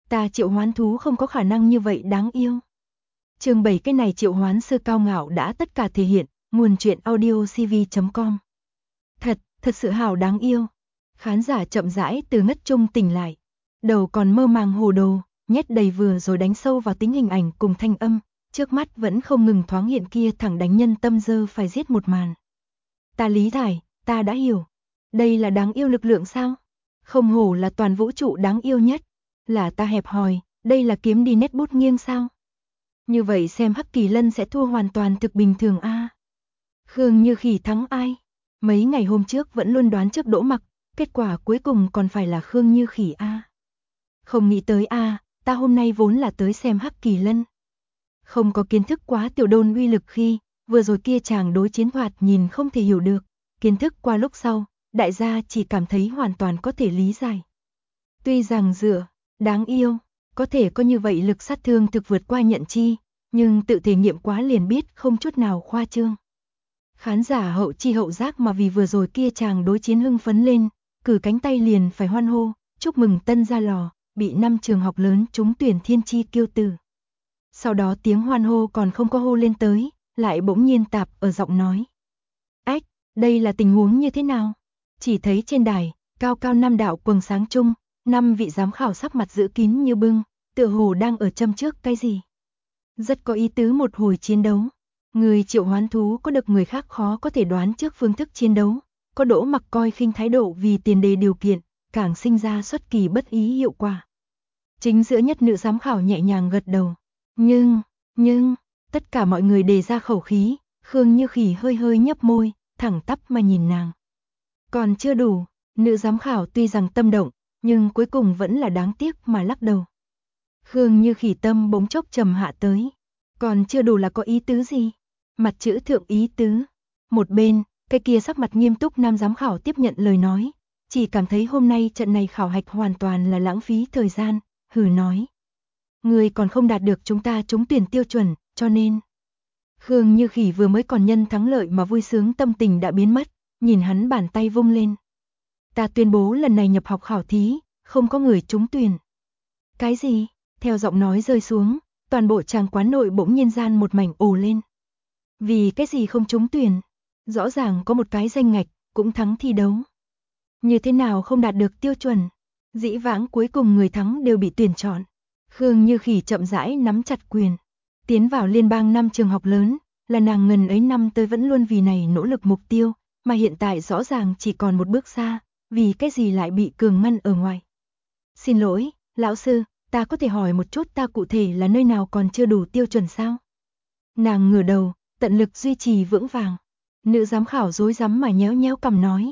Ta triệu hoán thú không có khả năng như vậy đáng yêu. Chương 7 cái này triệu hoán sư cao ngạo đã tất cả thể hiện, nguồn truyện audio cv.com. Thật sự hào đáng yêu. Khán giả chậm rãi từ ngất trung tỉnh lại. Đầu còn mơ màng hồ đồ, nhét đầy vừa rồi đánh sâu vào tính hình ảnh cùng thanh âm, trước mắt vẫn không ngừng thoáng hiện kia thẳng đánh nhân tâm dơ phải giết một màn. Ta lý giải, ta đã hiểu. Đây là đáng yêu lực lượng sao? Không hổ là toàn vũ trụ đáng yêu nhất. Là ta hẹp hòi, đây là kiếm đi nét bút nghiêng sao? Như vậy xem Hắc Kỳ Lân sẽ thua hoàn toàn thực bình thường a. Khương Như Khỉ thắng ai? Mấy ngày hôm trước vẫn luôn đoán trước Đỗ Mặc, kết quả cuối cùng còn phải là Khương Như Khỉ a. Không nghĩ tới a, ta hôm nay vốn là tới xem Hắc Kỳ Lân. Không có kiến thức quá tiểu đôn uy lực khi, vừa rồi kia chàng đối chiến thoạt nhìn không thể hiểu được, kiến thức qua lúc sau, đại gia chỉ cảm thấy hoàn toàn có thể lý giải. Tuy rằng đáng yêu, có thể có như vậy lực sát thương thực vượt qua nhận chi, nhưng tự thể nghiệm quá liền biết không chút nào khoa trương. Khán giả hậu chi hậu giác mà vì vừa rồi kia chàng đối chiến hưng phấn lên, cử cánh tay liền phải hoan hô, chúc mừng tân gia lò, bị 5 trường học lớn trúng tuyển thiên chi kiêu tử. Sau đó tiếng hoan hô còn không có hô lên tới, lại bỗng nhiên tạp ở giọng nói. Ách, đây là tình huống như thế nào? Chỉ thấy trên đài, cao cao 5 đạo quầng sáng chung, 5 vị giám khảo sắc mặt giữ kín như bưng, tựa hồ đang ở châm trước cái gì. Rất có ý tứ một hồi chiến đấu. Người triệu hoán thú có được người khác khó có thể đoán trước phương thức chiến đấu, có Đỗ Mặc coi khinh thái độ vì tiền đề điều kiện, càng sinh ra xuất kỳ bất ý hiệu quả. Chính giữa nhất nữ giám khảo nhẹ nhàng gật đầu. Nhưng, tất cả mọi người đề ra khẩu khí, Khương Như Khỉ hơi hơi nhấp môi, thẳng tắp mà nhìn nàng. Còn chưa đủ, nữ giám khảo tuy rằng tâm động, nhưng cuối cùng vẫn là đáng tiếc mà lắc đầu. Khương Như Khỉ tâm bỗng chốc trầm hạ tới. Còn chưa đủ là có ý tứ gì? Mặt chữ thượng ý tứ. Một bên, cái kia sắc mặt nghiêm túc nam giám khảo tiếp nhận lời nói, chỉ cảm thấy hôm nay trận này khảo hạch hoàn toàn là lãng phí thời gian, hừ nói. Người còn không đạt được chúng ta trúng tuyển tiêu chuẩn, cho nên. Khương Như Khỉ vừa mới còn nhân thắng lợi mà vui sướng tâm tình đã biến mất, nhìn hắn bàn tay vung lên. Ta tuyên bố lần này nhập học khảo thí, không có người trúng tuyển. Cái gì? Theo giọng nói rơi xuống, toàn bộ tràng quán nội bỗng nhiên gian một mảnh ồ lên. Vì cái gì không trúng tuyển? Rõ ràng có một cái danh ngạch, cũng thắng thi đấu. Như thế nào không đạt được tiêu chuẩn? Dĩ vãng cuối cùng người thắng đều bị tuyển chọn. Khương Như Khỉ chậm rãi nắm chặt quyền. Tiến vào liên bang 5 trường học lớn, là nàng ngần ấy năm tới vẫn luôn vì này nỗ lực mục tiêu, mà hiện tại rõ ràng chỉ còn một bước xa, vì cái gì lại bị cường ngăn ở ngoài. Xin lỗi, lão sư, ta có thể hỏi một chút ta cụ thể là nơi nào còn chưa đủ tiêu chuẩn sao? Nàng ngửa đầu, tận lực duy trì vững vàng. Nữ giám khảo rối rắm mà nhéo nhéo cằm nói.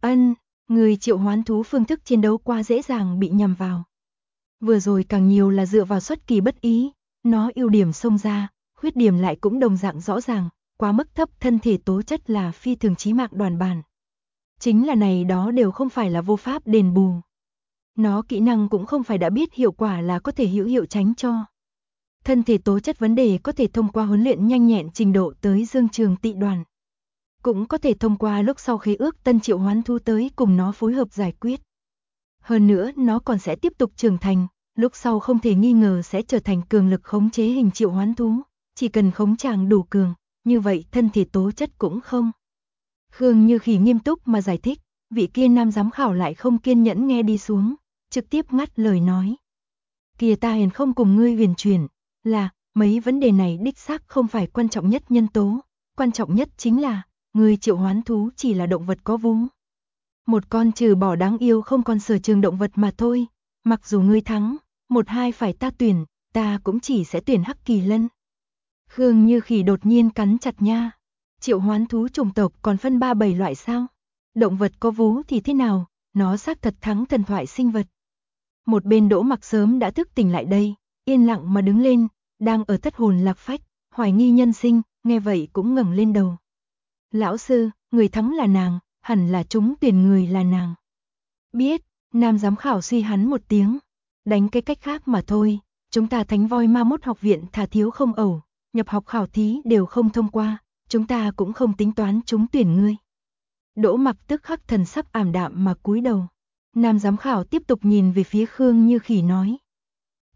Người triệu hoán thú phương thức chiến đấu quá dễ dàng bị nhầm vào. Vừa rồi càng nhiều là dựa vào xuất kỳ bất ý, nó ưu điểm xông ra, khuyết điểm lại cũng đồng dạng rõ ràng, quá mức thấp thân thể tố chất là phi thường chí mạng đoàn bản. Chính là này đó đều không phải là vô pháp đền bù. Nó kỹ năng cũng không phải đã biết hiệu quả là có thể hữu hiệu tránh cho. Thân thể tố chất vấn đề có thể thông qua huấn luyện nhanh nhẹn trình độ tới dương trường tị đoàn. Cũng có thể thông qua lúc sau khế ước tân triệu hoán thú tới cùng nó phối hợp giải quyết. Hơn nữa nó còn sẽ tiếp tục trưởng thành, lúc sau không thể nghi ngờ sẽ trở thành cường lực khống chế hình triệu hoán thú, chỉ cần khống chàng đủ cường, như vậy thân thể tố chất cũng không. Khương Như Khỉ nghiêm túc mà giải thích, vị kia nam giám khảo lại không kiên nhẫn nghe đi xuống, trực tiếp ngắt lời nói. Kìa ta hiền không cùng ngươi huyền chuyển, là, mấy vấn đề này đích xác không phải quan trọng nhất nhân tố, quan trọng nhất chính là, người triệu hoán thú chỉ là động vật có vú. Một con trừ bỏ đáng yêu không còn sở trường động vật mà thôi, mặc dù ngươi thắng, 1-2 phải ta tuyển, ta cũng chỉ sẽ tuyển Hắc Kỳ Lân. Khương Như Khỉ đột nhiên cắn chặt nha, triệu hoán thú chủng tộc còn phân 3-7 loại sao? Động vật có vú thì thế nào, nó xác thật thắng thần thoại sinh vật. Một bên Đỗ Mặc sớm đã thức tỉnh lại đây, yên lặng mà đứng lên, đang ở thất hồn lạc phách, hoài nghi nhân sinh, nghe vậy cũng ngẩng lên đầu. Lão sư, người thắng là nàng, hẳn là trúng tuyển người là nàng. Biết, nam giám khảo suy hắn một tiếng, đánh cái cách khác mà thôi, chúng ta Thánh Voi Ma Mốt học viện thà thiếu không ẩu, nhập học khảo thí đều không thông qua, chúng ta cũng không tính toán trúng tuyển ngươi. Đỗ Mặc tức khắc thần sắc ảm đạm mà cúi đầu. Nam giám khảo tiếp tục nhìn về phía Khương Như Khỉ nói.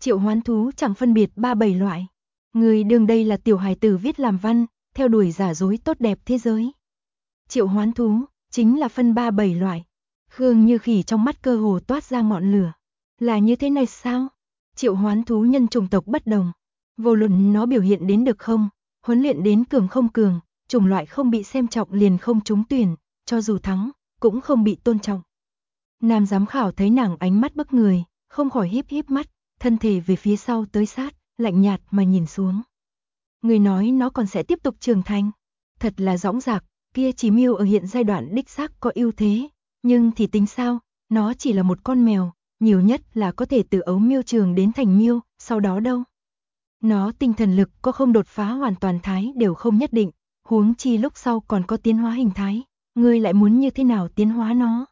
Triệu hoán thú chẳng phân biệt 3-7 loại. Người đương đây là tiểu hài tử viết làm văn, theo đuổi giả dối tốt đẹp thế giới. Triệu hoán thú, chính là phân 3-7 loại. Khương Như Khỉ trong mắt cơ hồ toát ra ngọn lửa. Là như thế này sao? Triệu hoán thú nhân chủng tộc bất đồng. Vô luận nó biểu hiện đến được không, huấn luyện đến cường không cường, chủng loại không bị xem trọng liền không trúng tuyển, cho dù thắng, cũng không bị tôn trọng. Nam giám khảo thấy nàng ánh mắt bức người, không khỏi híp híp mắt, thân thể về phía sau tới sát, lạnh nhạt mà nhìn xuống. Người nói nó còn sẽ tiếp tục trưởng thành. Thật là dõng dạc, kia chỉ miêu ở hiện giai đoạn đích xác có ưu thế, nhưng thì tính sao, nó chỉ là một con mèo, nhiều nhất là có thể từ ấu miêu trường đến thành miêu, sau đó đâu. Nó tinh thần lực có không đột phá hoàn toàn thái đều không nhất định, huống chi lúc sau còn có tiến hóa hình thái, ngươi lại muốn như thế nào tiến hóa nó.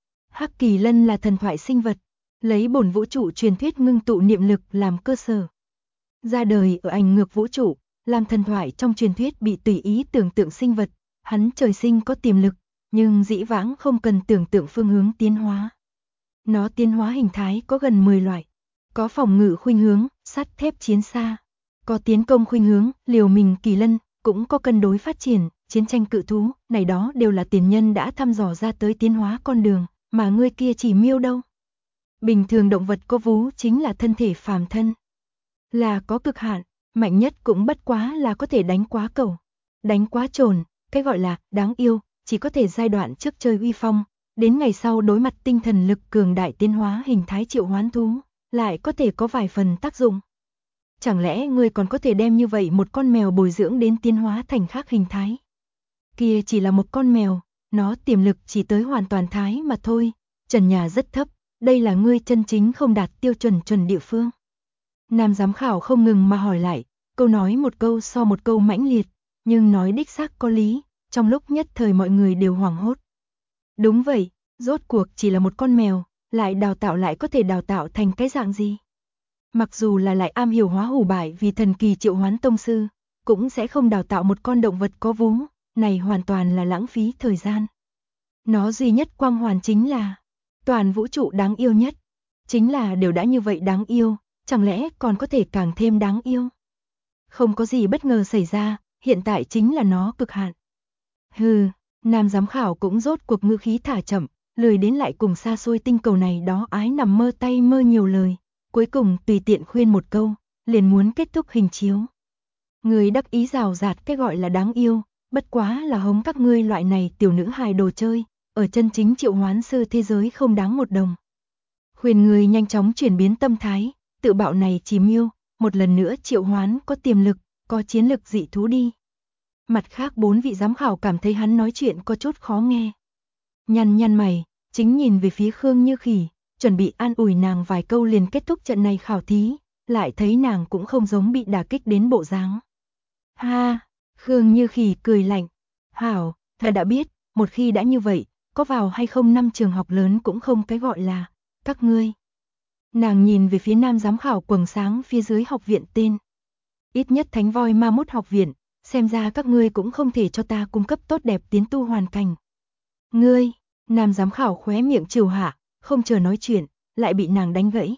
Hắc Kỳ Lân là thần thoại sinh vật, lấy bổn vũ trụ truyền thuyết ngưng tụ niệm lực làm cơ sở. Ra đời ở ảnh ngược vũ trụ, làm thần thoại trong truyền thuyết bị tùy ý tưởng tượng sinh vật, hắn trời sinh có tiềm lực, nhưng dĩ vãng không cần tưởng tượng phương hướng tiến hóa. Nó tiến hóa hình thái có gần 10 loại, có phòng ngự khuynh hướng, sắt thép chiến xa, có tiến công khuynh hướng, liều mình kỳ lân, cũng có cân đối phát triển, chiến tranh cự thú, này đó đều là tiền nhân đã thăm dò ra tới tiến hóa con đường, mà ngươi kia chỉ miêu đâu. Bình thường động vật có vú chính là thân thể phàm thân, là có cực hạn, mạnh nhất cũng bất quá là có thể đánh quá cẩu, đánh quá trồn, cái gọi là đáng yêu, chỉ có thể giai đoạn trước chơi uy phong, đến ngày sau đối mặt tinh thần lực cường đại tiến hóa hình thái triệu hoán thú, lại có thể có vài phần tác dụng. Chẳng lẽ ngươi còn có thể đem như vậy một con mèo bồi dưỡng đến tiến hóa thành khác hình thái? Kia chỉ là một con mèo, nó tiềm lực chỉ tới hoàn toàn thái mà thôi, trần nhà rất thấp, đây là ngươi chân chính không đạt tiêu chuẩn địa phương. Nam giám khảo không ngừng mà hỏi lại, câu nói một câu so một câu mãnh liệt, nhưng nói đích xác có lý, trong lúc nhất thời mọi người đều hoảng hốt. Đúng vậy, rốt cuộc chỉ là một con mèo, lại đào tạo lại có thể đào tạo thành cái dạng gì? Mặc dù là lại am hiểu hóa hủ bại vì thần kỳ triệu hoán tông sư, cũng sẽ không đào tạo một con động vật có vú, này hoàn toàn là lãng phí thời gian. Nó duy nhất quang hoàn chính là, toàn vũ trụ đáng yêu nhất, chính là đều đã như vậy đáng yêu, chẳng lẽ còn có thể càng thêm đáng yêu? Không có gì bất ngờ xảy ra, hiện tại chính là nó cực hạn. Hừ, nam giám khảo cũng rốt cuộc ngữ khí thả chậm, lười đến lại cùng xa xôi tinh cầu này đó ái nằm mơ tay mơ nhiều lời, cuối cùng tùy tiện khuyên một câu, liền muốn kết thúc hình chiếu. Người đắc ý rào rạt cái gọi là đáng yêu, bất quá là hống các ngươi loại này tiểu nữ hài đồ chơi, ở chân chính triệu hoán sư thế giới không đáng một đồng. Khuyên người nhanh chóng chuyển biến tâm thái, tự bạo này chỉ miêu, một lần nữa triệu hoán có tiềm lực, có chiến lực dị thú đi. Mặt khác 4 vị giám khảo cảm thấy hắn nói chuyện có chút khó nghe. Nhăn mày, chính nhìn về phía Khương Như Khỉ, chuẩn bị an ủi nàng vài câu liền kết thúc trận này khảo thí, lại thấy nàng cũng không giống bị đả kích đến bộ dáng. Ha, Khương Như Khỉ cười lạnh, hảo, ta đã biết, một khi đã như vậy, có vào hay không 5 trường học lớn cũng không cái gọi là, các ngươi. Nàng nhìn về phía nam giám khảo quầng sáng phía dưới học viện tên. Ít nhất Thánh Voi Ma Mút học viện, xem ra các ngươi cũng không thể cho ta cung cấp tốt đẹp tiến tu hoàn cảnh. Ngươi, nam giám khảo khóe miệng trừ hạ, không chờ nói chuyện, lại bị nàng đánh gãy.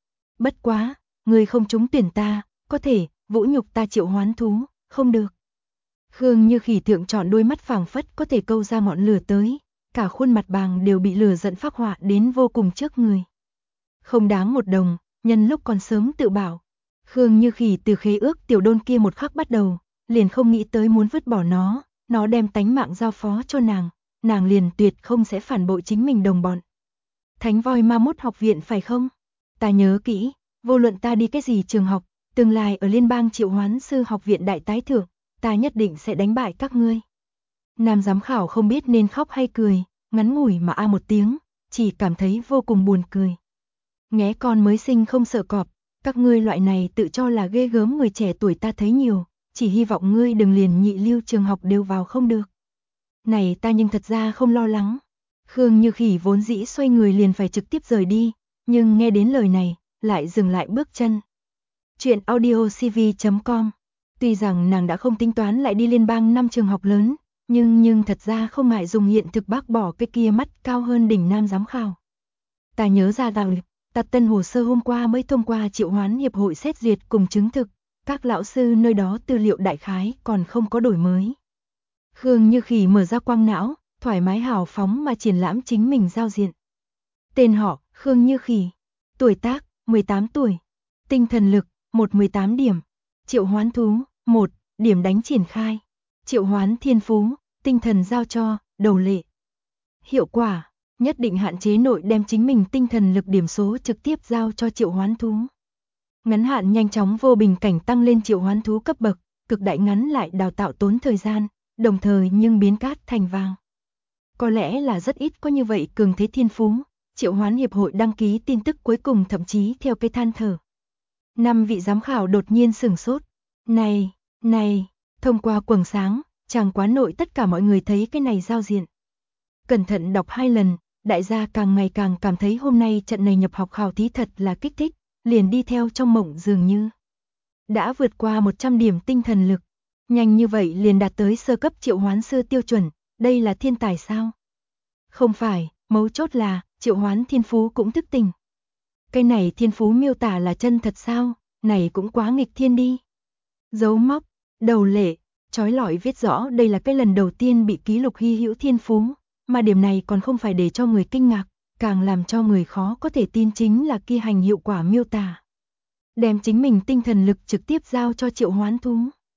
Bất quá, ngươi không trúng tuyển ta, có thể, vũ nhục ta triệu hoán thú, không được. Khương Như Khỉ thượng trọn đôi mắt phảng phất có thể câu ra ngọn lửa tới, cả khuôn mặt bàng đều bị lửa giận phác họa đến vô cùng trước người. Không đáng một đồng, nhân lúc còn sớm tự bảo. Khương Như Khỉ từ khế ước tiểu đôn kia một khắc bắt đầu, liền không nghĩ tới muốn vứt bỏ nó đem tánh mạng giao phó cho nàng liền tuyệt không sẽ phản bội chính mình đồng bọn. Thánh Voi Ma Mút học viện phải không? Ta nhớ kỹ, vô luận ta đi cái gì trường học, tương lai ở liên bang triệu hoán sư học viện đại tái thưởng, ta nhất định sẽ đánh bại các ngươi. Nam giám khảo không biết nên khóc hay cười, ngắn ngủi mà a một tiếng, chỉ cảm thấy vô cùng buồn cười. Nghé con mới sinh không sợ cọp, các ngươi loại này tự cho là ghê gớm người trẻ tuổi ta thấy nhiều, chỉ hy vọng ngươi đừng liền nhị lưu trường học đều vào không được. Này ta nhưng thật ra không lo lắng. Khương Như Khỉ vốn dĩ xoay người liền phải trực tiếp rời đi, nhưng nghe đến lời này, lại dừng lại bước chân. Chuyện audiocv.com. Tuy rằng nàng đã không tính toán lại đi liên bang 5 trường học lớn, nhưng thật ra không ngại dùng hiện thực bác bỏ cái kia mắt cao hơn đỉnh nam giám khảo. Ta nhớ ra rằng, Ta tân hồ sơ hôm qua mới thông qua triệu hoán hiệp hội xét duyệt cùng chứng thực, các lão sư nơi đó tư liệu đại khái còn không có đổi mới. Khương Như Khỉ mở ra quang não, thoải mái hào phóng mà triển lãm chính mình giao diện. Tên họ, Khương Như Khỉ. Tuổi tác, 18 tuổi. Tinh thần lực, 18 điểm. Triệu hoán thú, 1 điểm đánh triển khai. Triệu hoán thiên phú, tinh thần giao cho, đầu lệ. Hiệu quả, nhất định hạn chế nội đem chính mình tinh thần lực điểm số trực tiếp giao cho triệu hoán thú. Ngắn hạn nhanh chóng vô bình cảnh tăng lên triệu hoán thú cấp bậc, cực đại ngắn lại đào tạo tốn thời gian, đồng thời nhưng biến cát thành vàng. Có lẽ là rất ít có như vậy cường thế thiên phú, triệu hoán hiệp hội đăng ký tin tức cuối cùng thậm chí theo cây than thở. 5 vị giám khảo đột nhiên sửng sốt. Này, thông qua quầng sáng, chàng quán nội tất cả mọi người thấy cái này giao diện. Cẩn thận đọc 2 lần, đại gia càng ngày càng cảm thấy hôm nay trận này nhập học khảo thí thật là kích thích, liền đi theo trong mộng dường như. Đã vượt qua 100 điểm tinh thần lực, nhanh như vậy liền đạt tới sơ cấp triệu hoán sư tiêu chuẩn, đây là thiên tài sao? Không phải, mấu chốt là, triệu hoán thiên phú cũng thức tỉnh. Cái này thiên phú miêu tả là chân thật sao, này cũng quá nghịch thiên đi. Dấu mốc, đầu lệ, chói lọi viết rõ đây là cái lần đầu tiên bị ký lục hy hữu thiên phú, mà điểm này còn không phải để cho người kinh ngạc, càng làm cho người khó có thể tin chính là kia hành hiệu quả miêu tả. Đem chính mình tinh thần lực trực tiếp giao cho triệu hoán thú.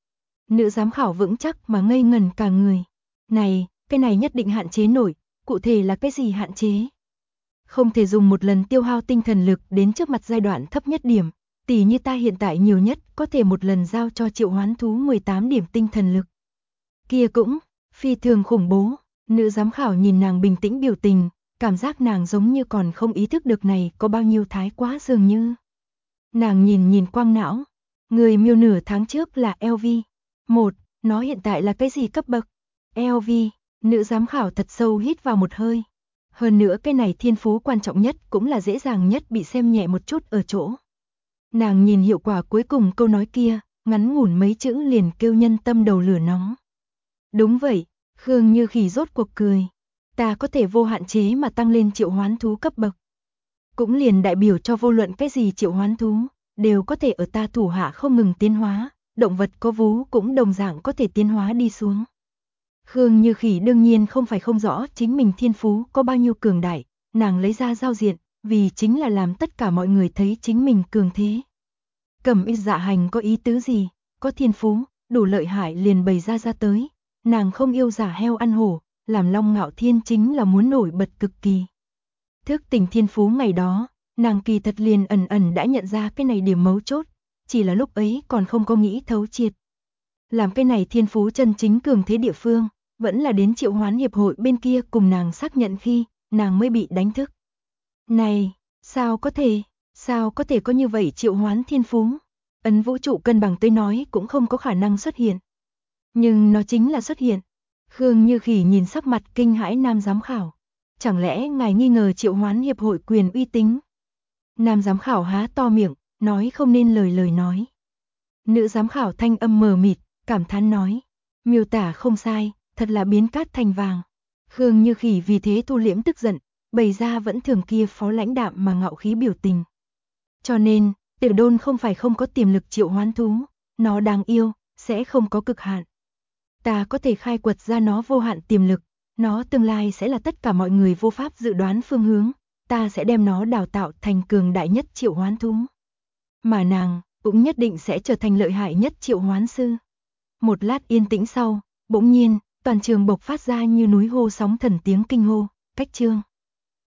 Nữ giám khảo vững chắc mà ngây ngẩn cả người. Này, cái này nhất định hạn chế nổi, cụ thể là cái gì hạn chế? Không thể dùng một lần tiêu hao tinh thần lực đến trước mặt giai đoạn thấp nhất điểm, tỷ như ta hiện tại nhiều nhất có thể một lần giao cho triệu hoán thú 18 điểm tinh thần lực. Kia cũng, phi thường khủng bố, nữ giám khảo nhìn nàng bình tĩnh biểu tình, cảm giác nàng giống như còn không ý thức được này có bao nhiêu thái quá dường như. Nàng nhìn quang não, người miêu nửa tháng trước là LV. 1, nó hiện tại là cái gì cấp bậc? LV, nữ giám khảo thật sâu hít vào một hơi. Hơn nữa cái này thiên phú quan trọng nhất cũng là dễ dàng nhất bị xem nhẹ một chút ở chỗ. Nàng nhìn hiệu quả cuối cùng câu nói kia, ngắn ngủn mấy chữ liền kêu nhân tâm đầu lửa nóng. Đúng vậy, Khương Như Khỉ rốt cuộc cười. Ta có thể vô hạn chế mà tăng lên triệu hoán thú cấp bậc. Cũng liền đại biểu cho vô luận cái gì triệu hoán thú, đều có thể ở ta thủ hạ không ngừng tiến hóa, động vật có vú cũng đồng dạng có thể tiến hóa đi xuống. Khương Như Khỉ đương nhiên không phải không rõ chính mình thiên phú có bao nhiêu cường đại, nàng lấy ra giao diện, vì chính là làm tất cả mọi người thấy chính mình cường thế. Cẩm Y Dạ Hành có ý tứ gì, có thiên phú, đủ lợi hại liền bày ra tới, nàng không yêu giả heo ăn hổ, làm Long Ngạo Thiên chính là muốn nổi bật cực kỳ. Thức tỉnh thiên phú ngày đó, nàng kỳ thật liền ẩn đã nhận ra cái này điểm mấu chốt, chỉ là lúc ấy còn không có nghĩ thấu triệt. Làm cái này thiên phú chân chính cường thế địa phương, vẫn là đến triệu hoán hiệp hội bên kia cùng nàng xác nhận khi, nàng mới bị đánh thức. Này, sao có thể có như vậy triệu hoán thiên phú? Ấn vũ trụ cân bằng tới nói cũng không có khả năng xuất hiện. Nhưng nó chính là xuất hiện. Khương Như Khỉ nhìn sắc mặt kinh hãi nam giám khảo. Chẳng lẽ ngài nghi ngờ triệu hoán hiệp hội quyền uy tín? Nam giám khảo há to miệng, nói không nên lời nói. Nữ giám khảo thanh âm mờ mịt, cảm thán nói. Miêu tả không sai, thật là biến cát thành vàng. Khương Như Khỉ vì thế thu liễm tức giận, bày ra vẫn thường kia phó lãnh đạm mà ngạo khí biểu tình. Cho nên, Tiểu Đôn không phải không có tiềm lực triệu hoán thú, nó đáng yêu, sẽ không có cực hạn. Ta có thể khai quật ra nó vô hạn tiềm lực, nó tương lai sẽ là tất cả mọi người vô pháp dự đoán phương hướng, ta sẽ đem nó đào tạo thành cường đại nhất triệu hoán thú. Mà nàng, cũng nhất định sẽ trở thành lợi hại nhất triệu hoán sư. Một lát yên tĩnh sau, bỗng nhiên, toàn trường bộc phát ra như núi hô sóng thần tiếng kinh hô, cách chương.